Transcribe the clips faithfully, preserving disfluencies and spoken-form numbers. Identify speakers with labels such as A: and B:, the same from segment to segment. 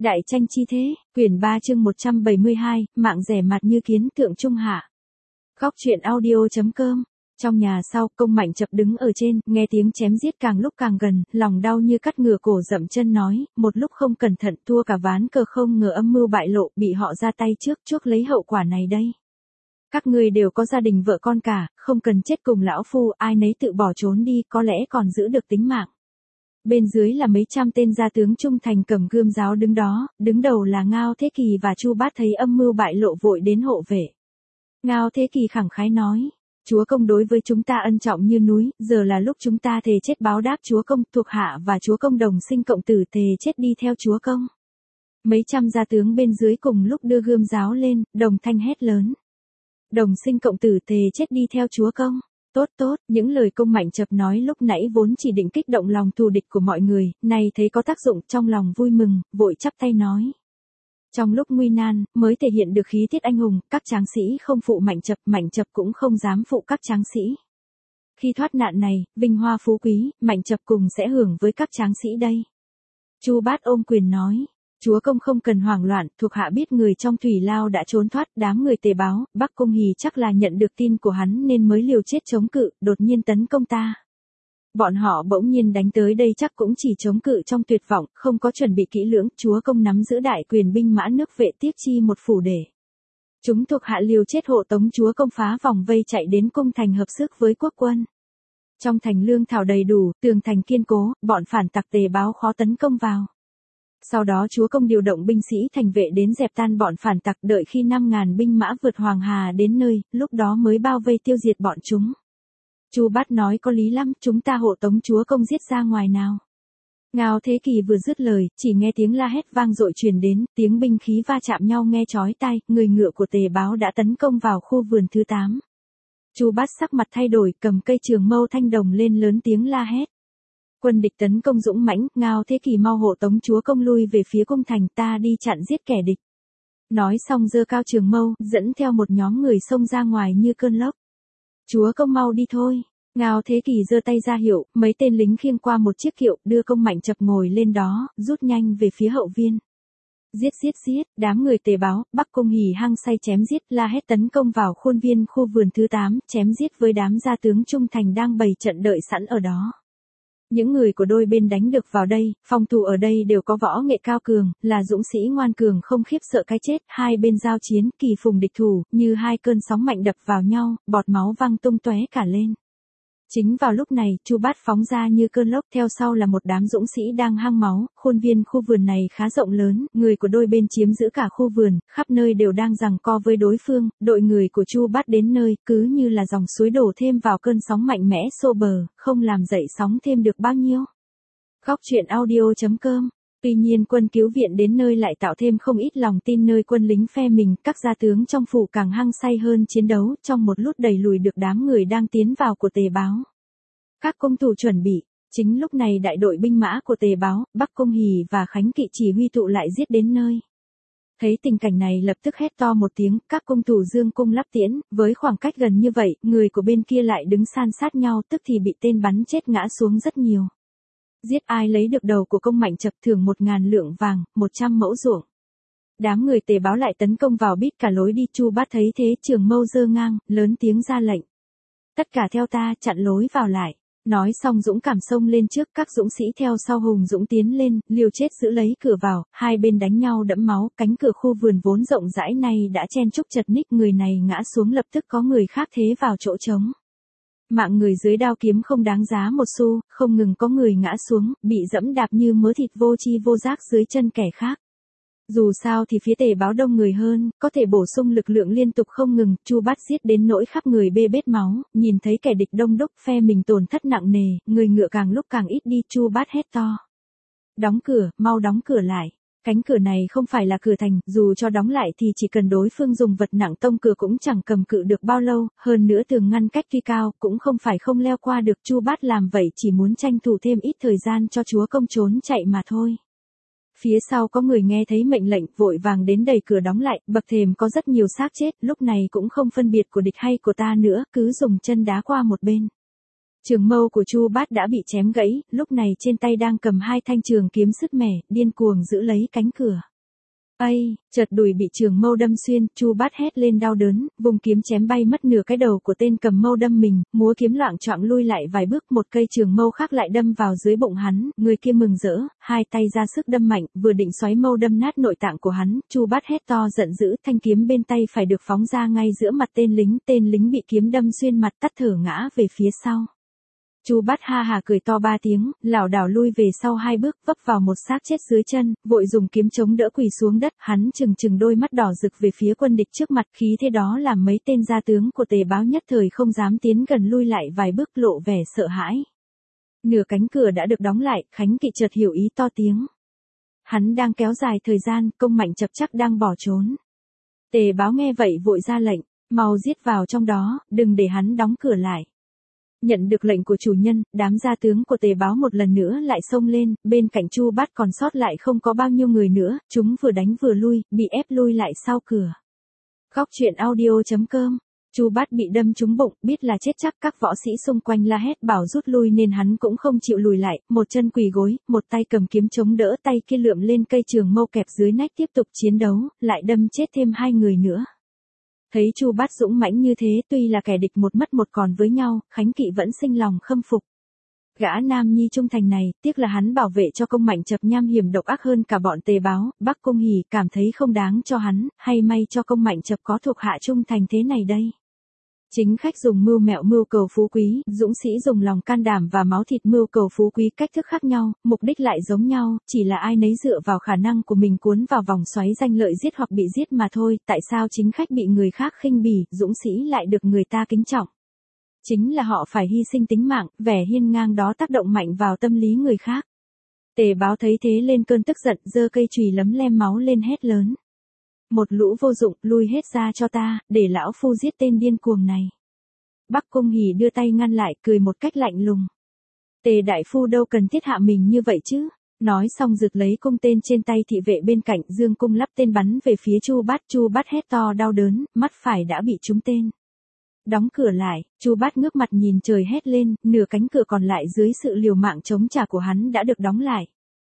A: Đại tranh chi thế, quyển ba chương một trăm bảy mươi hai, mạng rẻ mạt như kiến thượng trung hạ. Góc truyện audio.com. Trong nhà sau, Công Mạnh Chập đứng ở trên, nghe tiếng chém giết càng lúc càng gần, lòng đau như cắt ngửa cổ dậm chân nói, một lúc không cẩn thận thua cả ván cờ, không ngờ âm mưu bại lộ, bị họ ra tay trước, chuốc lấy hậu quả này đây. Các ngươi đều có gia đình vợ con cả, không cần chết cùng lão phu, ai nấy tự bỏ trốn đi, có lẽ còn giữ được tính mạng. Bên dưới là mấy trăm tên gia tướng trung thành cầm gươm giáo đứng đó, đứng đầu là Ngao Thế Kỳ và Chu Bát thấy âm mưu bại lộ vội đến hộ vệ. Ngao Thế Kỳ khẳng khái nói, Chúa Công đối với chúng ta ân trọng như núi, giờ là lúc chúng ta thề chết báo đáp Chúa Công, thuộc hạ và Chúa Công đồng sinh cộng tử thề chết đi theo Chúa Công. Mấy trăm gia tướng bên dưới cùng lúc đưa gươm giáo lên, đồng thanh hét lớn. Đồng sinh cộng tử thề chết đi theo Chúa Công. Tốt tốt, những lời Công Mạnh Chập nói lúc nãy vốn chỉ định kích động lòng thù địch của mọi người, nay thấy có tác dụng trong lòng vui mừng, vội chắp tay nói. Trong lúc nguy nan, mới thể hiện được khí tiết anh hùng, các tráng sĩ không phụ Mạnh Chập, Mạnh Chập cũng không dám phụ các tráng sĩ. Khi thoát nạn này, vinh hoa phú quý, Mạnh Chập cùng sẽ hưởng với các tráng sĩ đây. Chu Bát ôm quyền nói. Chúa Công không cần hoảng loạn, thuộc hạ biết người trong thủy lao đã trốn thoát, đám người Tề báo, Bắc Cung Hỉ chắc là nhận được tin của hắn nên mới liều chết chống cự, đột nhiên tấn công ta. Bọn họ bỗng nhiên đánh tới đây chắc cũng chỉ chống cự trong tuyệt vọng, không có chuẩn bị kỹ lưỡng, Chúa Công nắm giữ đại quyền binh mã nước vệ tiếc chi một phủ để. Chúng thuộc hạ liều chết hộ tống Chúa Công phá vòng vây chạy đến cung thành hợp sức với quốc quân. Trong thành lương thảo đầy đủ, tường thành kiên cố, bọn phản tặc Tề báo khó tấn công vào. Sau đó Chúa Công điều động binh sĩ thành vệ đến dẹp tan bọn phản tặc, đợi khi năm ngàn binh mã vượt Hoàng Hà đến nơi, lúc đó mới bao vây tiêu diệt bọn chúng. Chu Bát nói có lý lắm, chúng ta hộ tống Chúa Công giết ra ngoài nào. Ngao Thế Kỳ vừa dứt lời, chỉ nghe tiếng la hét vang dội truyền đến, tiếng binh khí va chạm nhau nghe chói tai, người ngựa của Tề báo đã tấn công vào khu vườn thứ tám. Chu Bát sắc mặt thay đổi, cầm cây trường mâu thanh đồng lên lớn tiếng la hét. Quân địch tấn công dũng mãnh, Ngao Thế Kỳ mau hộ tống Chúa Công lui về phía cung thành, ta đi chặn giết kẻ địch. Nói xong giơ cao trường mâu, dẫn theo một nhóm người xông ra ngoài như cơn lốc. Chúa Công mau đi thôi. Ngao Thế Kỳ giơ tay ra hiệu, mấy tên lính khiêng qua một chiếc kiệu, đưa Công Mạnh Chập ngồi lên đó, rút nhanh về phía hậu viên. Giết giết giết, đám người Tề báo, Bắc Cung Hỉ hăng say chém giết, la hét tấn công vào khuôn viên khu vườn thứ tám, chém giết với đám gia tướng trung thành đang bày trận đợi sẵn ở đó. Những người của đôi bên đánh được vào đây, phòng thủ ở đây đều có võ nghệ cao cường, là dũng sĩ ngoan cường không khiếp sợ cái chết, hai bên giao chiến, kỳ phùng địch thủ, như hai cơn sóng mạnh đập vào nhau, bọt máu văng tung tóe cả lên. Chính vào lúc này, Chu Bát phóng ra như cơn lốc, theo sau là một đám dũng sĩ đang hăng máu, khuôn viên khu vườn này khá rộng lớn, người của đôi bên chiếm giữ cả khu vườn, khắp nơi đều đang giằng co với đối phương, đội người của Chu Bát đến nơi, cứ như là dòng suối đổ thêm vào cơn sóng mạnh mẽ xô bờ, không làm dậy sóng thêm được bao nhiêu. Góc truyện audio.com. Tuy nhiên quân cứu viện đến nơi lại tạo thêm không ít lòng tin nơi quân lính phe mình, các gia tướng trong phủ càng hăng say hơn chiến đấu, trong một lúc đẩy lùi được đám người đang tiến vào của Tề báo. Các cung thủ chuẩn bị, chính lúc này đại đội binh mã của Tề báo, Bắc Cung Hỉ và Khánh Kỵ chỉ huy tụ lại giết đến nơi. Thấy tình cảnh này lập tức hét to một tiếng, các cung thủ dương cung lắp tiễn, với khoảng cách gần như vậy, người của bên kia lại đứng san sát nhau, tức thì bị tên bắn chết ngã xuống rất nhiều. Giết ai lấy được đầu của Công Mạnh Chập thưởng một ngàn lượng vàng, một trăm mẫu ruộng. Đám người Tề báo lại tấn công vào bít cả lối đi, Chu Bát thấy thế trường mâu giơ ngang, lớn tiếng ra lệnh. Tất cả theo ta, chặn lối vào lại. Nói xong dũng cảm xông lên trước, các dũng sĩ theo sau hùng dũng tiến lên, liều chết giữ lấy cửa vào, hai bên đánh nhau đẫm máu, cánh cửa khu vườn vốn rộng rãi này đã chen chúc chật ních, người này ngã xuống lập tức có người khác thế vào chỗ trống. Mạng người dưới đao kiếm không đáng giá một xu, không ngừng có người ngã xuống, bị dẫm đạp như mớ thịt vô chi vô giác dưới chân kẻ khác. Dù sao thì phía Tề báo đông người hơn, có thể bổ sung lực lượng liên tục không ngừng, Chu Bát giết đến nỗi khắp người bê bết máu, nhìn thấy kẻ địch đông đúc, phe mình tổn thất nặng nề, người ngựa càng lúc càng ít đi, Chu Bát hét to. Đóng cửa, mau đóng cửa lại. Cánh cửa này không phải là cửa thành, dù cho đóng lại thì chỉ cần đối phương dùng vật nặng tông cửa cũng chẳng cầm cự được bao lâu, hơn nữa tường ngăn cách tuy cao, cũng không phải không leo qua được, Chu Bát làm vậy chỉ muốn tranh thủ thêm ít thời gian cho Chúa Công trốn chạy mà thôi. Phía sau có người nghe thấy mệnh lệnh, vội vàng đến đẩy cửa đóng lại, bậc thềm có rất nhiều xác chết, lúc này cũng không phân biệt của địch hay của ta nữa, cứ dùng chân đá qua một bên. Trường mâu của Chu Bát đã bị chém gãy, lúc này trên tay đang cầm hai thanh trường kiếm sứt mẻ, điên cuồng giữ lấy cánh cửa. Ây, chợt đùi bị trường mâu đâm xuyên, Chu Bát hét lên đau đớn, vùng kiếm chém bay mất nửa cái đầu của tên cầm mâu đâm mình, múa kiếm loạng choạng lui lại vài bước, một cây trường mâu khác lại đâm vào dưới bụng hắn, người kia mừng rỡ, hai tay ra sức đâm mạnh, vừa định xoáy mâu đâm nát nội tạng của hắn, Chu Bát hét to giận dữ, thanh kiếm bên tay phải được phóng ra ngay giữa mặt tên lính, tên lính bị kiếm đâm xuyên mặt tắt thở ngã về phía sau. Chu Bát ha hà cười to ba tiếng, lảo đảo lui về sau hai bước, vấp vào một xác chết dưới chân, vội dùng kiếm chống đỡ quỳ xuống đất, hắn trừng trừng đôi mắt đỏ rực về phía quân địch trước mặt, khí thế đó làm mấy tên gia tướng của Tề Báo nhất thời không dám tiến gần, lui lại vài bước, lộ vẻ sợ hãi. Nửa cánh cửa đã được đóng lại, Khánh Kỵ chợt hiểu ý, to tiếng. Hắn đang kéo dài thời gian, Công Mạnh Chập chắc đang bỏ trốn. Tề Báo nghe vậy vội ra lệnh, mau giết vào trong đó, đừng để hắn đóng cửa lại. Nhận được lệnh của chủ nhân, đám gia tướng của Tề Báo một lần nữa lại xông lên, bên cạnh Chu Bát còn sót lại không có bao nhiêu người nữa, chúng vừa đánh vừa lui, bị ép lui lại sau cửa. Góc truyện audio chấm com. Chu Bát bị đâm trúng bụng, biết là chết chắc, các võ sĩ xung quanh la hét bảo rút lui nên hắn cũng không chịu lùi lại, một chân quỳ gối, một tay cầm kiếm chống đỡ, tay kia lượm lên cây trường mâu kẹp dưới nách tiếp tục chiến đấu, lại đâm chết thêm hai người nữa. Thấy Chu Bát dũng mãnh như thế, tuy là kẻ địch một mất một còn với nhau, Khánh Kỵ vẫn sinh lòng khâm phục. Gã nam nhi trung thành này, tiếc là hắn bảo vệ cho Công Mạnh Chập nham hiểm độc ác hơn cả bọn Tề Báo, Bắc Cung Hỉ cảm thấy không đáng cho hắn, hay may cho Công Mạnh Chập có thuộc hạ trung thành thế này đây. Chính khách dùng mưu mẹo mưu cầu phú quý, dũng sĩ dùng lòng can đảm và máu thịt mưu cầu phú quý, cách thức khác nhau, mục đích lại giống nhau, chỉ là ai nấy dựa vào khả năng của mình cuốn vào vòng xoáy danh lợi giết hoặc bị giết mà thôi. Tại sao chính khách bị người khác khinh bỉ, dũng sĩ lại được người ta kính trọng? Chính là họ phải hy sinh tính mạng, vẻ hiên ngang đó tác động mạnh vào tâm lý người khác. Tề Báo thấy thế lên cơn tức giận, giơ cây chùy lấm lem máu lên hét lớn. Một lũ vô dụng, lui hết ra cho ta, để lão phu giết tên điên cuồng này. Bắc Cung Hỉ đưa tay ngăn lại, cười một cách lạnh lùng. Tề đại phu đâu cần thiết hạ mình như vậy chứ. Nói xong rực lấy cung tên trên tay thị vệ bên cạnh, dương cung lắp tên bắn về phía Chu Bát. Chu Bát hét to đau đớn, mắt phải đã bị trúng tên. Đóng cửa lại, Chu Bát ngước mặt nhìn trời hét lên, nửa cánh cửa còn lại dưới sự liều mạng chống trả của hắn đã được đóng lại.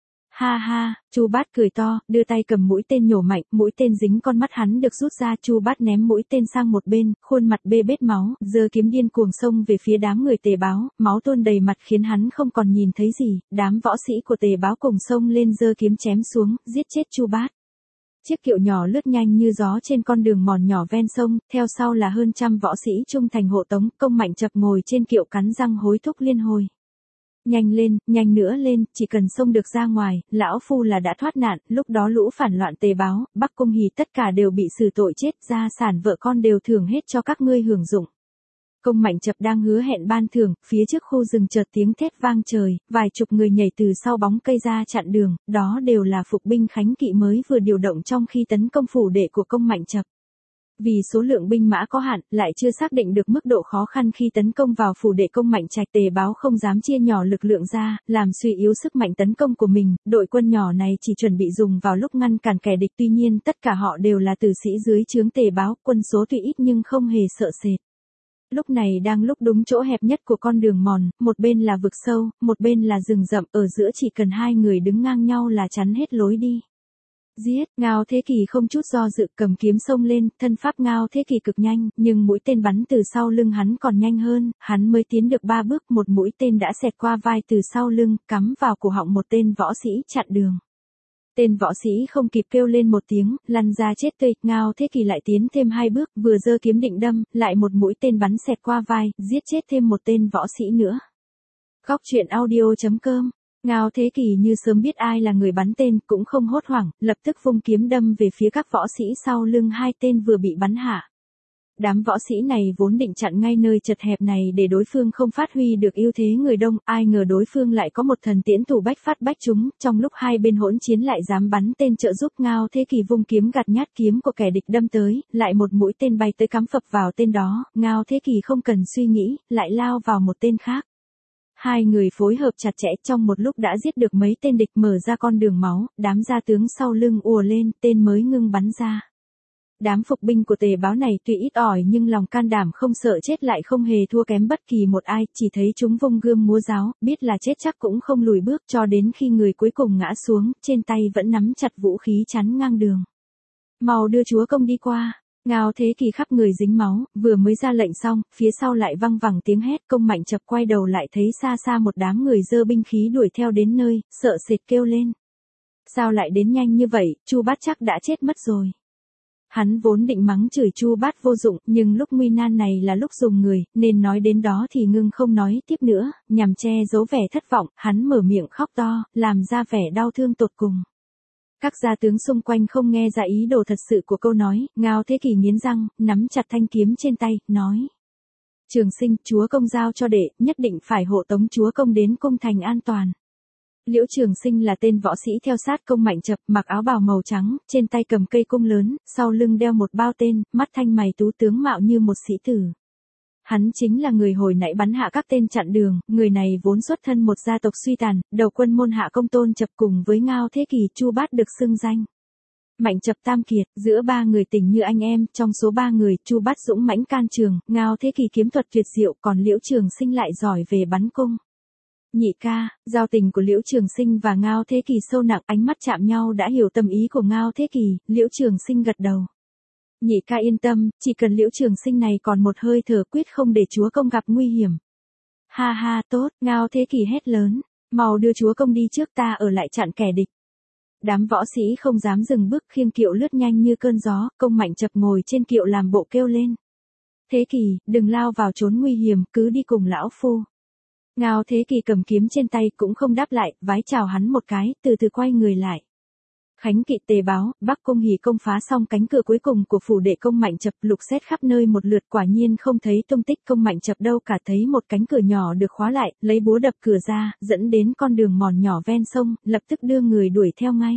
A: Ha ha, Chu Bát cười to, đưa tay cầm mũi tên nhổ mạnh, mũi tên dính con mắt hắn được rút ra, Chu Bát ném mũi tên sang một bên, khuôn mặt bê bết máu, giơ kiếm điên cuồng xông về phía đám người Tề Báo, máu tuôn đầy mặt khiến hắn không còn nhìn thấy gì, đám võ sĩ của Tề Báo cùng xông lên giơ kiếm chém xuống, giết chết Chu Bát. Chiếc kiệu nhỏ lướt nhanh như gió trên con đường mòn nhỏ ven sông, theo sau là hơn trăm võ sĩ trung thành hộ tống, Công Mạnh Chập ngồi trên kiệu cắn răng hối thúc liên hồi. Nhanh lên, nhanh nữa lên, chỉ cần xông được ra ngoài, lão phu là đã thoát nạn, lúc đó lũ phản loạn Tề Báo, Bắc Cung Hỉ tất cả đều bị xử tội chết, gia sản vợ con đều thưởng hết cho các ngươi hưởng dụng. Công Mạnh Chập đang hứa hẹn ban thưởng, phía trước khu rừng chợt tiếng thét vang trời, vài chục người nhảy từ sau bóng cây ra chặn đường, đó đều là phục binh Khánh Kỵ mới vừa điều động trong khi tấn công phủ đệ của Công Mạnh Chập. Vì số lượng binh mã có hạn, lại chưa xác định được mức độ khó khăn khi tấn công vào phủ đệ Công Mạnh Trạch, Tề Báo không dám chia nhỏ lực lượng ra, làm suy yếu sức mạnh tấn công của mình, đội quân nhỏ này chỉ chuẩn bị dùng vào lúc ngăn cản kẻ địch, tuy nhiên tất cả họ đều là tử sĩ dưới trướng Tề Báo, quân số tuy ít nhưng không hề sợ sệt. Lúc này đang lúc đúng chỗ hẹp nhất của con đường mòn, một bên là vực sâu, một bên là rừng rậm, ở giữa chỉ cần hai người đứng ngang nhau là chắn hết lối đi. Giết, Ngao Thế Kỳ không chút do dự cầm kiếm xông lên, thân pháp Ngao Thế Kỳ cực nhanh, nhưng mũi tên bắn từ sau lưng hắn còn nhanh hơn, hắn mới tiến được ba bước, một mũi tên đã xẹt qua vai từ sau lưng, cắm vào cổ họng một tên võ sĩ chặn đường. Tên võ sĩ không kịp kêu lên một tiếng, lăn ra chết tươi, Ngao Thế Kỳ lại tiến thêm hai bước, vừa giơ kiếm định đâm, lại một mũi tên bắn xẹt qua vai, giết chết thêm một tên võ sĩ nữa. Góc truyện audio chấm com. Ngao Thế Kỳ như sớm biết ai là người bắn tên, cũng không hốt hoảng, lập tức vung kiếm đâm về phía các võ sĩ sau lưng hai tên vừa bị bắn hạ. Đám võ sĩ này vốn định chặn ngay nơi chật hẹp này để đối phương không phát huy được ưu thế người đông, ai ngờ đối phương lại có một thần tiễn thủ bách phát bách trúng, trong lúc hai bên hỗn chiến lại dám bắn tên trợ giúp. Ngao Thế Kỳ vung kiếm gạt nhát kiếm của kẻ địch đâm tới, lại một mũi tên bay tới cắm phập vào tên đó, Ngao Thế Kỳ không cần suy nghĩ, lại lao vào một tên khác. Hai người phối hợp chặt chẽ, trong một lúc đã giết được mấy tên địch, mở ra con đường máu, đám gia tướng sau lưng ùa lên, tên mới ngưng bắn ra. Đám phục binh của Tề Báo này tuy ít ỏi nhưng lòng can đảm không sợ chết, lại không hề thua kém bất kỳ một ai, chỉ thấy chúng vung gươm múa giáo, biết là chết chắc cũng không lùi bước, cho đến khi người cuối cùng ngã xuống, trên tay vẫn nắm chặt vũ khí chắn ngang đường. Mau đưa chúa công đi qua. Ngao Thế Kỳ khắp người dính máu, vừa mới ra lệnh xong, phía sau lại văng vẳng tiếng hét. Công Mạnh Chập quay đầu lại thấy xa xa một đám người giơ binh khí đuổi theo đến nơi, sợ sệt kêu lên. Sao lại đến nhanh như vậy, Chu Bát chắc đã chết mất rồi. Hắn vốn định mắng chửi Chu Bát vô dụng, nhưng lúc nguy nan này là lúc dùng người, nên nói đến đó thì ngưng không nói tiếp nữa, nhằm che giấu vẻ thất vọng, hắn mở miệng khóc to, làm ra vẻ đau thương tột cùng. Các gia tướng xung quanh không nghe ra ý đồ thật sự của câu nói, Ngao Thế Kỳ nghiến răng, nắm chặt thanh kiếm trên tay, nói. Trường Sinh, chúa công giao cho đệ, nhất định phải hộ tống chúa công đến cung thành an toàn. Liễu Trường Sinh là tên võ sĩ theo sát Công Mạnh Chập, mặc áo bào màu trắng, trên tay cầm cây cung lớn, sau lưng đeo một bao tên, mắt thanh mày tú tướng mạo như một sĩ tử. Hắn chính là người hồi nãy bắn hạ các tên chặn đường, người này vốn xuất thân một gia tộc suy tàn, đầu quân môn hạ Công Tôn Chập cùng với Ngao Thế Kỳ, Chu Bát được xưng danh. Mạnh Chập tam kiệt, giữa ba người tình như anh em, trong số ba người, Chu Bát dũng mãnh can trường, Ngao Thế Kỳ kiếm thuật tuyệt diệu, còn Liễu Trường Sinh lại giỏi về bắn cung. Nhị ca, giao tình của Liễu Trường Sinh và Ngao Thế Kỳ sâu nặng, ánh mắt chạm nhau đã hiểu tâm ý của Ngao Thế Kỳ, Liễu Trường Sinh gật đầu. Nhị ca yên tâm, chỉ cần Liễu Trường Sinh này còn một hơi thở quyết không để chúa công gặp nguy hiểm. Ha ha tốt, Ngao Thế Kỳ hét lớn, mau đưa chúa công đi trước, ta ở lại chặn kẻ địch. Đám võ sĩ không dám dừng bước, khiêng kiệu lướt nhanh như cơn gió, Công Mạnh Chập ngồi trên kiệu làm bộ kêu lên. Thế Kỳ, đừng lao vào trốn nguy hiểm, cứ đi cùng lão phu. Ngao Thế Kỳ cầm kiếm trên tay cũng không đáp lại, vái chào hắn một cái, từ từ quay người lại. Khánh kỵ Tề Báo, Bắc Cung Hỉ công phá xong cánh cửa cuối cùng của phủ đệ Công Mạnh Chập, lục xét khắp nơi một lượt, quả nhiên không thấy tung tích Công Mạnh Chập đâu cả, thấy một cánh cửa nhỏ được khóa lại, lấy búa đập cửa ra, dẫn đến con đường mòn nhỏ ven sông, lập tức đưa người đuổi theo ngay.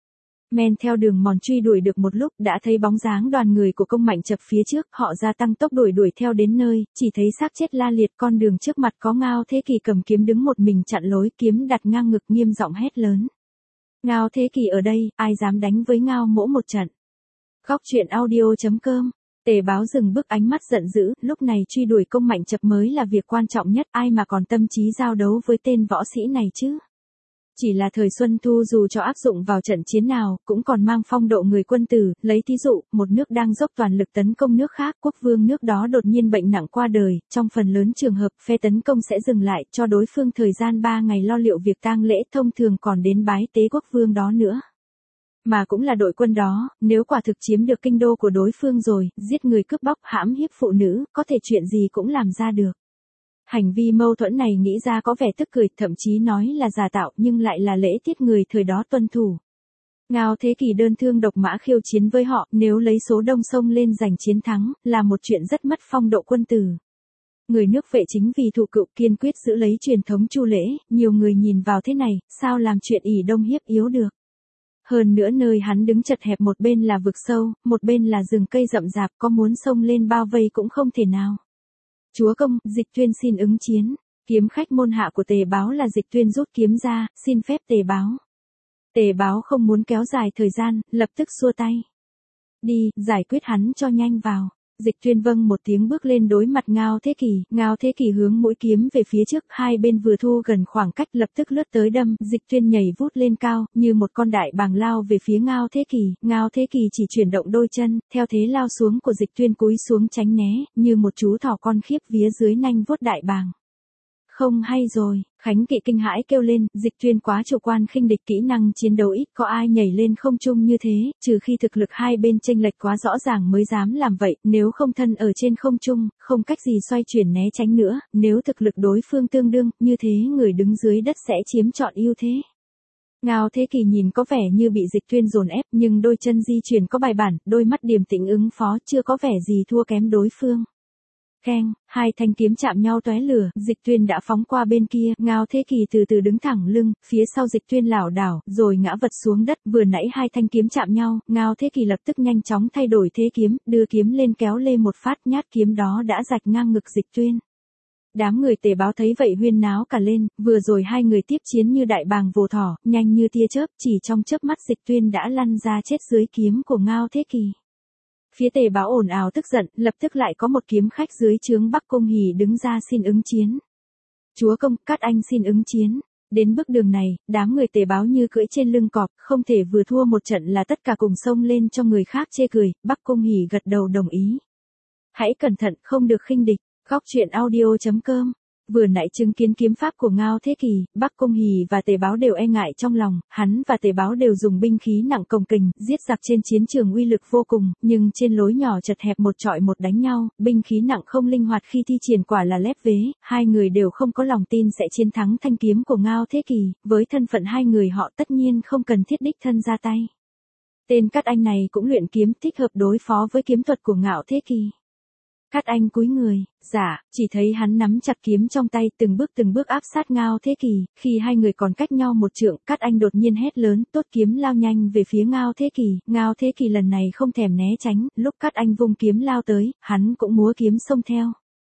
A: Men theo đường mòn truy đuổi được một lúc, đã thấy bóng dáng đoàn người của Công Mạnh Chập phía trước, họ gia tăng tốc đuổi đuổi theo đến nơi, chỉ thấy xác chết la liệt, con đường trước mặt có Ngao Thế Kỳ cầm kiếm đứng một mình chặn lối, kiếm đặt ngang ngực, nghiêm giọng hét lớn. Ngao Thế Kỳ ở đây, ai dám đánh với Ngao mỗ một trận. Góc truyện audio chấm com. Tề Báo dừng bước, ánh mắt giận dữ, lúc này truy đuổi Công Mạnh Chập mới là việc quan trọng nhất, ai mà còn tâm trí giao đấu với tên võ sĩ này chứ. Chỉ là thời Xuân Thu dù cho áp dụng vào trận chiến nào, cũng còn mang phong độ người quân tử, lấy thí dụ, một nước đang dốc toàn lực tấn công nước khác, quốc vương nước đó đột nhiên bệnh nặng qua đời, trong phần lớn trường hợp, phe tấn công sẽ dừng lại, cho đối phương thời gian ba ngày lo liệu việc tang lễ, thông thường còn đến bái tế quốc vương đó nữa. Mà cũng là đội quân đó, nếu quả thực chiếm được kinh đô của đối phương rồi, giết người cướp bóc, hãm hiếp phụ nữ, có thể chuyện gì cũng làm ra được. Hành vi mâu thuẫn này nghĩ ra có vẻ tức cười, thậm chí nói là giả tạo, nhưng lại là lễ tiết người thời đó tuân thủ. Ngao Thế Kỳ đơn thương độc mã khiêu chiến với họ, nếu lấy số đông sông lên giành chiến thắng, là một chuyện rất mất phong độ quân tử. Người nước Vệ chính vì thụ cựu kiên quyết giữ lấy truyền thống Chu lễ, nhiều người nhìn vào thế này, sao làm chuyện ỷ đông hiếp yếu được. Hơn nữa nơi hắn đứng chật hẹp, một bên là vực sâu, một bên là rừng cây rậm rạp, có muốn xông lên bao vây cũng không thể nào. Chúa công, Dịch Tuyên xin ứng chiến. Kiếm khách môn hạ của Tề Báo là Dịch Tuyên rút kiếm ra, xin phép Tề Báo. Tề Báo không muốn kéo dài thời gian, lập tức xua tay. Đi, giải quyết hắn cho nhanh vào. Dịch Tuyên vâng một tiếng bước lên đối mặt Ngao Thế Kỳ, Ngao Thế Kỳ hướng mũi kiếm về phía trước, hai bên vừa thu gần khoảng cách lập tức lướt tới đâm, Dịch Tuyên nhảy vút lên cao, như một con đại bàng lao về phía Ngao Thế Kỳ, Ngao Thế Kỳ chỉ chuyển động đôi chân, theo thế lao xuống của Dịch Tuyên cúi xuống tránh né, như một chú thỏ con khiếp vía dưới nanh vuốt đại bàng. Không hay rồi, Khánh kỵ kinh hãi kêu lên, Dịch Tuyên quá chủ quan khinh địch, kỹ năng chiến đấu ít có ai nhảy lên không trung như thế, trừ khi thực lực hai bên chênh lệch quá rõ ràng mới dám làm vậy, nếu không thân ở trên không trung, không cách gì xoay chuyển né tránh nữa, nếu thực lực đối phương tương đương, như thế người đứng dưới đất sẽ chiếm trọn ưu thế. Ngao Thế Kỳ nhìn có vẻ như bị Dịch Tuyên dồn ép, nhưng đôi chân di chuyển có bài bản, đôi mắt điềm tĩnh ứng phó, chưa có vẻ gì thua kém đối phương. Keng, hai thanh kiếm chạm nhau tóe lửa, Dịch Tuyên đã phóng qua bên kia, Ngao Thế Kỳ từ từ đứng thẳng lưng, phía sau Dịch Tuyên lảo đảo, rồi ngã vật xuống đất, vừa nãy hai thanh kiếm chạm nhau, Ngao Thế Kỳ lập tức nhanh chóng thay đổi thế kiếm, đưa kiếm lên kéo lê một phát, nhát kiếm đó đã rạch ngang ngực Dịch Tuyên. Đám người Tề Báo thấy vậy huyên náo cả lên, vừa rồi hai người tiếp chiến như đại bàng vồ thỏ, nhanh như tia chớp, chỉ trong chớp mắt Dịch Tuyên đã lăn ra chết dưới kiếm của Ngao Thế Kỳ. Phía Tề Báo ồn ào tức giận, lập tức lại có một kiếm khách dưới trướng Bắc Cung Hỉ đứng ra xin ứng chiến. Chúa công, các anh xin ứng chiến. Đến bước đường này, đám người Tề Báo như cưỡi trên lưng cọp, không thể vừa thua một trận là tất cả cùng xông lên cho người khác chê cười, Bắc Cung Hỉ gật đầu đồng ý. Hãy cẩn thận, không được khinh địch, góc truyện audio chấm com. Vừa nãy chứng kiến kiếm pháp của Ngao Thế Kỳ, Bắc Cung Hỉ và Tề Báo đều e ngại trong lòng, hắn và Tề Báo đều dùng binh khí nặng cồng kềnh, giết giặc trên chiến trường uy lực vô cùng, nhưng trên lối nhỏ chật hẹp một trọi một đánh nhau, binh khí nặng không linh hoạt khi thi triển quả là lép vế, hai người đều không có lòng tin sẽ chiến thắng thanh kiếm của Ngao Thế Kỳ, với thân phận hai người họ tất nhiên không cần thiết đích thân ra tay. Tên Cát Anh này cũng luyện kiếm thích hợp đối phó với kiếm thuật của Ngao Thế Kỳ. Cát Anh cúi người, dạ, chỉ thấy hắn nắm chặt kiếm trong tay từng bước từng bước áp sát Ngao Thế Kỳ, khi hai người còn cách nhau một trượng, Cát Anh đột nhiên hét lớn, tốt kiếm lao nhanh về phía Ngao Thế Kỳ, Ngao Thế Kỳ lần này không thèm né tránh, lúc Cát Anh vung kiếm lao tới, hắn cũng múa kiếm xông theo.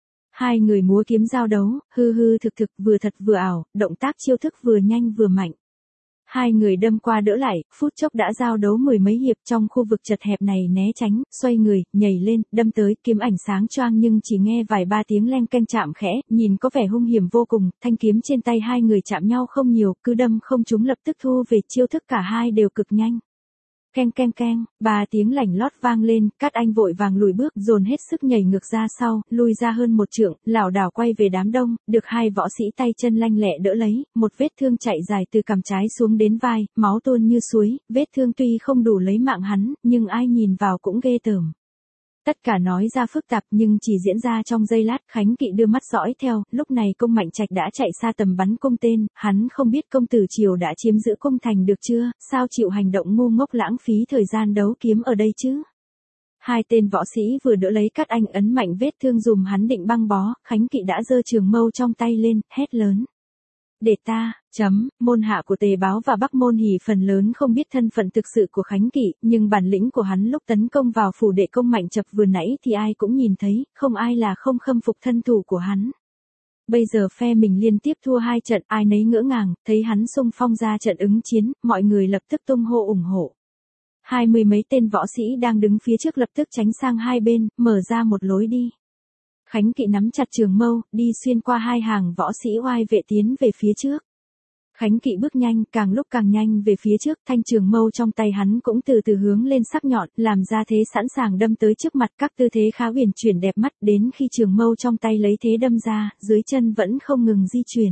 A: Hai người múa kiếm giao đấu, hư hư thực thực vừa thật vừa ảo, động tác chiêu thức vừa nhanh vừa mạnh. Hai người đâm qua đỡ lại, phút chốc đã giao đấu mười mấy hiệp trong khu vực chật hẹp này né tránh, xoay người, nhảy lên, đâm tới, kiếm ảnh sáng choang nhưng chỉ nghe vài ba tiếng leng keng chạm khẽ, nhìn có vẻ hung hiểm vô cùng, thanh kiếm trên tay hai người chạm nhau không nhiều, cứ đâm không trúng lập tức thu về, chiêu thức cả hai đều cực nhanh. Keng keng keng, ba tiếng lảnh lót vang lên, Cát Anh vội vàng lùi bước, dồn hết sức nhảy ngược ra sau, lùi ra hơn một trượng, lảo đảo quay về đám đông, được hai võ sĩ tay chân lanh lẹ đỡ lấy, một vết thương chạy dài từ cằm trái xuống đến vai, máu tuôn như suối, vết thương tuy không đủ lấy mạng hắn, nhưng ai nhìn vào cũng ghê tởm. Tất cả nói ra phức tạp nhưng chỉ diễn ra trong giây lát, Khánh Kỵ đưa mắt dõi theo, lúc này Công Mạnh Trạch đã chạy xa tầm bắn cung tên, hắn không biết công tử Triều đã chiếm giữ cung thành được chưa, sao chịu hành động ngu ngốc lãng phí thời gian đấu kiếm ở đây chứ. Hai tên võ sĩ vừa đỡ lấy Cát Anh ấn mạnh vết thương dùm hắn định băng bó, Khánh Kỵ đã giơ trường mâu trong tay lên, hét lớn. Để ta, chấm, môn hạ của Tề Báo và Bắc Môn Hỉ phần lớn không biết thân phận thực sự của Khánh Kỵ, nhưng bản lĩnh của hắn lúc tấn công vào phủ đệ Công Mạnh Chập vừa nãy thì ai cũng nhìn thấy, không ai là không khâm phục thân thủ của hắn. Bây giờ phe mình liên tiếp thua hai trận, ai nấy ngỡ ngàng, thấy hắn xung phong ra trận ứng chiến, mọi người lập tức tung hô ủng hộ. Hai mươi mấy tên võ sĩ đang đứng phía trước lập tức tránh sang hai bên, mở ra một lối đi. Khánh Kỵ nắm chặt trường mâu, đi xuyên qua hai hàng võ sĩ oai vệ tiến về phía trước. Khánh Kỵ bước nhanh, càng lúc càng nhanh về phía trước, thanh trường mâu trong tay hắn cũng từ từ hướng lên sắc nhọn, làm ra thế sẵn sàng đâm tới trước mặt, các tư thế khá huyền chuyển đẹp mắt, đến khi trường mâu trong tay lấy thế đâm ra, dưới chân vẫn không ngừng di chuyển.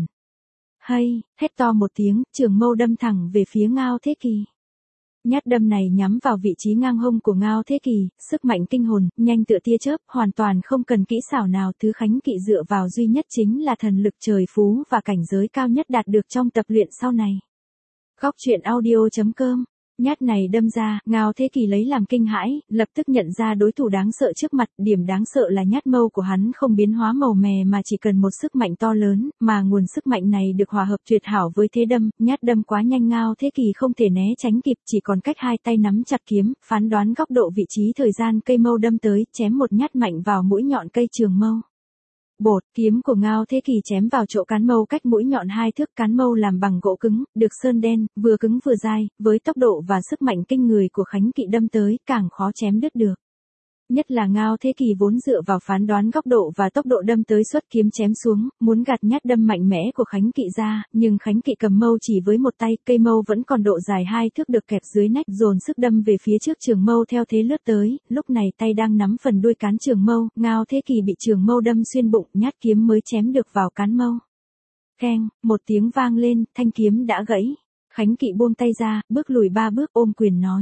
A: Hay, hét to một tiếng, trường mâu đâm thẳng về phía Ngao Thế Kỳ. Nhát đâm này nhắm vào vị trí ngang hông của Ngao Thế Kỳ, sức mạnh kinh hồn, nhanh tựa tia chớp, hoàn toàn không cần kỹ xảo nào, thứ Khánh Kỵ dựa vào duy nhất chính là thần lực trời phú và cảnh giới cao nhất đạt được trong tập luyện sau này. Góc truyện audio chấm com. Nhát này đâm ra, Ngao Thế Kỳ lấy làm kinh hãi, lập tức nhận ra đối thủ đáng sợ trước mặt, điểm đáng sợ là nhát mâu của hắn không biến hóa màu mè mà chỉ cần một sức mạnh to lớn, mà nguồn sức mạnh này được hòa hợp tuyệt hảo với thế đâm, nhát đâm quá nhanh Ngao Thế Kỳ không thể né tránh kịp, chỉ còn cách hai tay nắm chặt kiếm, phán đoán góc độ vị trí thời gian cây mâu đâm tới, chém một nhát mạnh vào mũi nhọn cây trường mâu. Bột, kiếm của Ngao Thế Kỳ chém vào chỗ cán mâu cách mũi nhọn hai thước, cán mâu làm bằng gỗ cứng, được sơn đen, vừa cứng vừa dai, với tốc độ và sức mạnh kinh người của Khánh Kỵ đâm tới, càng khó chém đứt được. Nhất là Ngao Thế Kỳ vốn dựa vào phán đoán góc độ và tốc độ đâm tới xuất kiếm chém xuống, muốn gạt nhát đâm mạnh mẽ của Khánh Kỵ ra, nhưng Khánh Kỵ cầm mâu chỉ với một tay, cây mâu vẫn còn độ dài hai thước được kẹp dưới nách, dồn sức đâm về phía trước trường mâu theo thế lướt tới, lúc này tay đang nắm phần đuôi cán trường mâu, Ngao Thế Kỳ bị trường mâu đâm xuyên bụng, nhát kiếm mới chém được vào cán mâu. Keng, một tiếng vang lên, thanh kiếm đã gãy. Khánh Kỵ buông tay ra, bước lùi ba bước ôm quyền nói.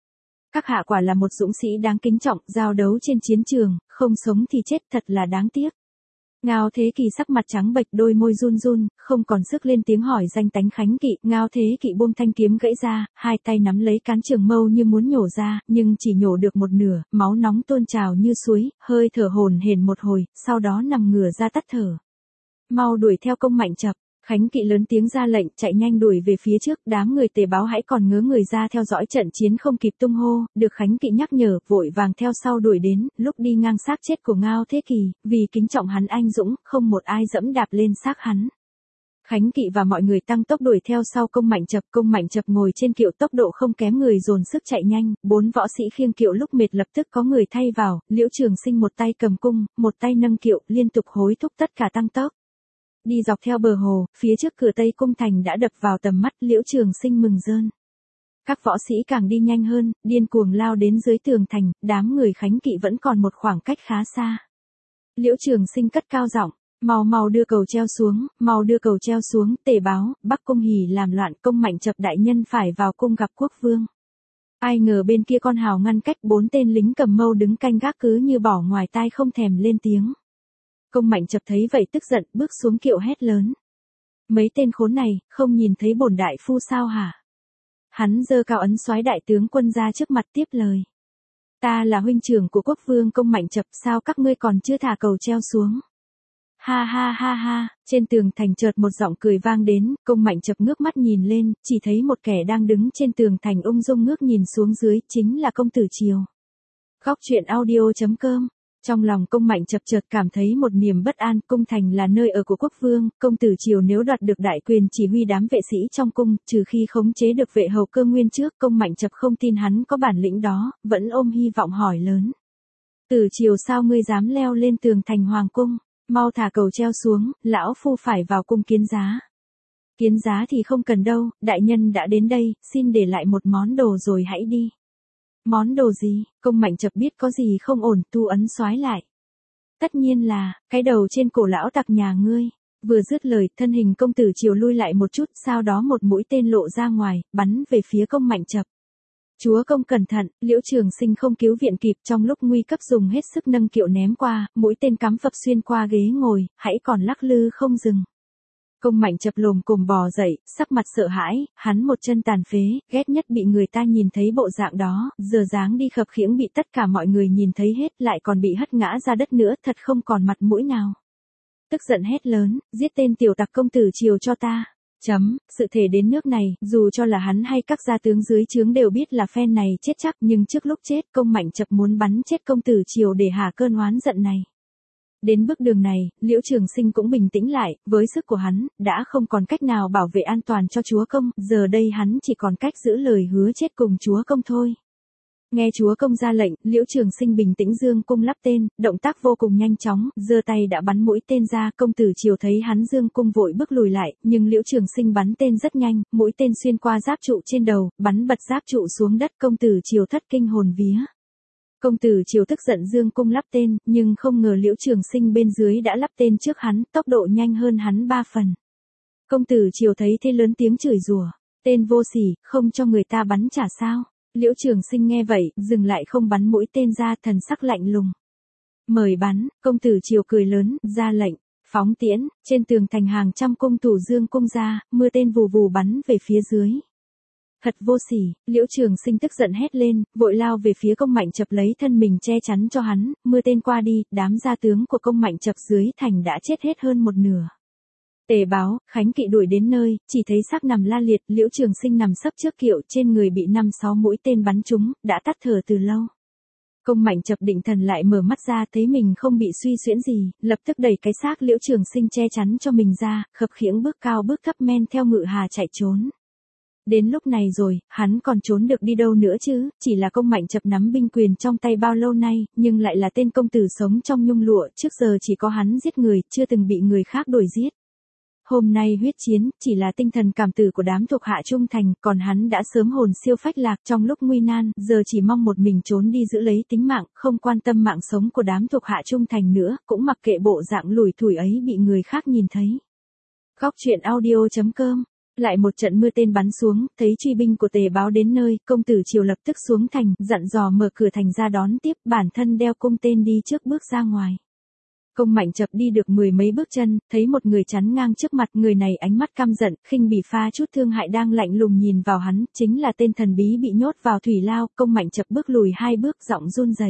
A: Các hạ quả là một dũng sĩ đáng kính trọng, giao đấu trên chiến trường, không sống thì chết, thật là đáng tiếc. Ngao Thế Kỳ sắc mặt trắng bệch, đôi môi run run, không còn sức lên tiếng hỏi danh tánh Khánh Kỵ. Ngao Thế Kỵ buông thanh kiếm gãy ra, hai tay nắm lấy cán trường mâu như muốn nhổ ra, nhưng chỉ nhổ được một nửa, máu nóng tuôn trào như suối, hơi thở hổn hển một hồi, sau đó nằm ngửa ra tắt thở. Mau đuổi theo Công Mạnh Chập. Khánh Kỵ lớn tiếng ra lệnh, chạy nhanh đuổi về phía trước, đám người Tề Báo hãy còn ngớ người ra theo dõi trận chiến không kịp tung hô, được Khánh Kỵ nhắc nhở, vội vàng theo sau đuổi đến, lúc đi ngang xác chết của Ngao Thế Kỳ, vì kính trọng hắn anh dũng, không một ai dẫm đạp lên xác hắn. Khánh Kỵ và mọi người tăng tốc đuổi theo sau Công Mạnh Chập, Công Mạnh Chập ngồi trên kiệu tốc độ không kém người dồn sức chạy nhanh, bốn võ sĩ khiêng kiệu lúc mệt lập tức có người thay vào, Liễu Trường Sinh một tay cầm cung, một tay nâng kiệu, liên tục hối thúc tất cả tăng tốc. Đi dọc theo bờ hồ, phía trước cửa Tây Cung Thành đã đập vào tầm mắt, Liễu Trường Sinh mừng rơn. Các võ sĩ càng đi nhanh hơn, điên cuồng lao đến dưới tường thành, đám người khánh kỵ vẫn còn một khoảng cách khá xa. Liễu Trường Sinh cất cao giọng, mau mau đưa cầu treo xuống, mau đưa cầu treo xuống, tề báo, Bắc Cung Hỉ làm loạn, Công Mạnh Chập đại nhân phải vào cung gặp quốc vương. Ai ngờ bên kia con hào ngăn cách, bốn tên lính cầm mâu đứng canh gác cứ như bỏ ngoài tai không thèm lên tiếng. Công Mạnh Chập thấy vậy tức giận, bước xuống kiệu hét lớn. Mấy tên khốn này, không nhìn thấy bổn đại phu sao hả? Hắn giơ cao ấn soái đại tướng quân ra trước mặt tiếp lời. Ta là huynh trưởng của quốc vương Công Mạnh Chập, sao các ngươi còn chưa thả cầu treo xuống? Ha ha ha ha, trên tường thành chợt một giọng cười vang đến, Công Mạnh Chập ngước mắt nhìn lên, chỉ thấy một kẻ đang đứng trên tường thành ung dung ngước nhìn xuống dưới, chính là công tử Triều. Góc truyện audio chấm com. Trong lòng Công Mạnh Chập chợt cảm thấy một niềm bất an, cung thành là nơi ở của quốc vương, công tử Triều nếu đoạt được đại quyền chỉ huy đám vệ sĩ trong cung, trừ khi khống chế được vệ hầu Cơ Nguyên trước, Công Mạnh Chập không tin hắn có bản lĩnh đó, vẫn ôm hy vọng hỏi lớn. Tử Triều sao ngươi dám leo lên tường thành hoàng cung, mau thả cầu treo xuống, lão phu phải vào cung kiến giá. Kiến giá thì không cần đâu, đại nhân đã đến đây, xin để lại một món đồ rồi hãy đi. Món đồ gì? Công Mạnh Chập biết có gì không ổn, tu ấn soái lại. Tất nhiên là, cái đầu trên cổ lão tặc nhà ngươi. Vừa dứt lời, thân hình công tử Triều lui lại một chút, sau đó một mũi tên lộ ra ngoài, bắn về phía Công Mạnh Chập. Chúa công cẩn thận, Liễu Trường Sinh không cứu viện kịp, trong lúc nguy cấp dùng hết sức nâng kiệu ném qua, mũi tên cắm phập xuyên qua ghế ngồi, hãy còn lắc lư không dừng. Công Mạnh Chập lồm cồm bò dậy, sắc mặt sợ hãi, hắn một chân tàn phế, ghét nhất bị người ta nhìn thấy bộ dạng đó, giờ dáng đi khập khiễng bị tất cả mọi người nhìn thấy hết, lại còn bị hất ngã ra đất nữa, thật không còn mặt mũi nào. Tức giận hét lớn, giết tên tiểu tặc công tử Triều cho ta. Chấm, sự thể đến nước này, dù cho là hắn hay các gia tướng dưới trướng đều biết là phen này chết chắc, nhưng trước lúc chết, Công Mạnh Chập muốn bắn chết công tử Triều để hạ cơn oán giận này. Đến bước đường này, Liễu Trường Sinh cũng bình tĩnh lại, với sức của hắn, đã không còn cách nào bảo vệ an toàn cho chúa công, giờ đây hắn chỉ còn cách giữ lời hứa chết cùng chúa công thôi. Nghe chúa công ra lệnh, Liễu Trường Sinh bình tĩnh dương cung lắp tên, động tác vô cùng nhanh chóng, giơ tay đã bắn mũi tên ra, công tử Triều thấy hắn dương cung vội bước lùi lại, nhưng Liễu Trường Sinh bắn tên rất nhanh, mũi tên xuyên qua giáp trụ trên đầu, bắn bật giáp trụ xuống đất, công tử Triều thất kinh hồn vía. Công tử Triều tức giận dương cung lắp tên, nhưng không ngờ Liễu Trường Sinh bên dưới đã lắp tên trước hắn, tốc độ nhanh hơn hắn ba phần. Công tử Triều thấy thế lớn tiếng chửi rủa, tên vô sỉ, không cho người ta bắn trả sao? Liễu Trường Sinh nghe vậy, dừng lại không bắn mũi tên ra, thần sắc lạnh lùng. Mời bắn, công tử Triều cười lớn, ra lệnh, phóng tiễn, trên tường thành hàng trăm cung thủ dương cung ra, mưa tên vù vù bắn về phía dưới. Thật vô sỉ, Liễu Trường Sinh tức giận hét lên, vội lao về phía Công Mạnh Chập lấy thân mình che chắn cho hắn, mưa tên qua đi, đám gia tướng của Công Mạnh Chập dưới thành đã chết hết hơn một nửa. Tề báo, khánh kỵ đuổi đến nơi, chỉ thấy xác nằm la liệt, Liễu Trường Sinh nằm sấp trước kiệu, trên người bị năm sáu mũi tên bắn trúng, đã tắt thở từ lâu. Công Mạnh Chập định thần lại mở mắt ra, thấy mình không bị suy xuyễn gì, lập tức đẩy cái xác Liễu Trường Sinh che chắn cho mình ra, khập khiễng bước cao bước thấp men theo ngự hà chạy trốn. Đến lúc này rồi, hắn còn trốn được đi đâu nữa chứ, chỉ là Công Mạnh Chập nắm binh quyền trong tay bao lâu nay, nhưng lại là tên công tử sống trong nhung lụa, trước giờ chỉ có hắn giết người, chưa từng bị người khác đuổi giết. Hôm nay huyết chiến, chỉ là tinh thần cảm tử của đám thuộc hạ trung thành, còn hắn đã sớm hồn siêu phách lạc trong lúc nguy nan, giờ chỉ mong một mình trốn đi giữ lấy tính mạng, không quan tâm mạng sống của đám thuộc hạ trung thành nữa, cũng mặc kệ bộ dạng lủi thủi ấy bị người khác nhìn thấy. Góc truyện audio chấm com. Lại một trận mưa tên bắn xuống, thấy truy binh của Tề báo đến nơi, công tử Triều lập tức xuống thành, dặn dò mở cửa thành ra đón tiếp, bản thân đeo cung tên đi trước bước ra ngoài. Công Mạnh Chập đi được mười mấy bước chân, thấy một người chắn ngang trước mặt, người này ánh mắt căm giận, khinh bỉ pha chút thương hại đang lạnh lùng nhìn vào hắn, chính là tên thần bí bị nhốt vào thủy lao. Công Mạnh Chập bước lùi hai bước, giọng run rẩy.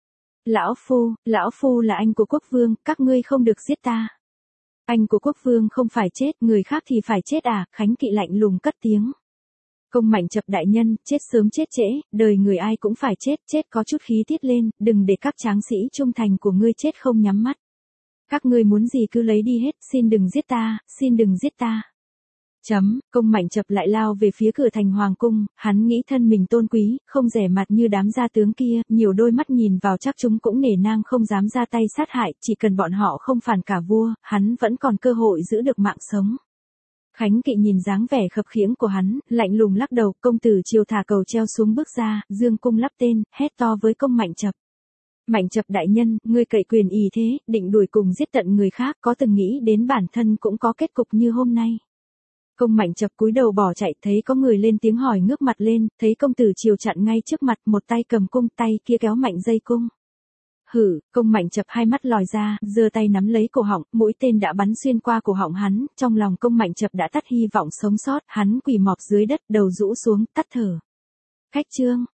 A: Lão phu, lão phu là anh của quốc vương, các ngươi không được giết ta. Anh của quốc vương không phải chết, người khác thì phải chết à, khánh kỵ lạnh lùng cất tiếng. Công Mạnh Chập đại nhân, chết sớm chết trễ, đời người ai cũng phải chết, chết có chút khí tiết lên, đừng để các tráng sĩ trung thành của ngươi chết không nhắm mắt. Các ngươi muốn gì cứ lấy đi hết, xin đừng giết ta, xin đừng giết ta. Chấm, Công Mạnh Chập lại lao về phía cửa thành hoàng cung, hắn nghĩ thân mình tôn quý, không rẻ mặt như đám gia tướng kia, nhiều đôi mắt nhìn vào chắc chúng cũng nể nang không dám ra tay sát hại, chỉ cần bọn họ không phản cả vua, hắn vẫn còn cơ hội giữ được mạng sống. Khánh Kỵ nhìn dáng vẻ khập khiễng của hắn, lạnh lùng lắc đầu, công tử Triều thả cầu treo xuống bước ra, dương cung lắp tên, hét to với Công Mạnh Chập. Mạnh Chập đại nhân, ngươi cậy quyền ý thế, định đuổi cùng giết tận người khác, có từng nghĩ đến bản thân cũng có kết cục như hôm nay. Công Mạnh Chập cúi đầu bỏ chạy, thấy có người lên tiếng hỏi ngước mặt lên, thấy công tử Triều chặn ngay trước mặt, một tay cầm cung, tay kia kéo mạnh dây cung. Hử, Công Mạnh Chập hai mắt lòi ra, giơ tay nắm lấy cổ họng, mũi tên đã bắn xuyên qua cổ họng hắn, trong lòng Công Mạnh Chập đã tắt hy vọng sống sót, hắn quỳ mọp dưới đất, đầu rũ xuống, tắt thở. Khách trương,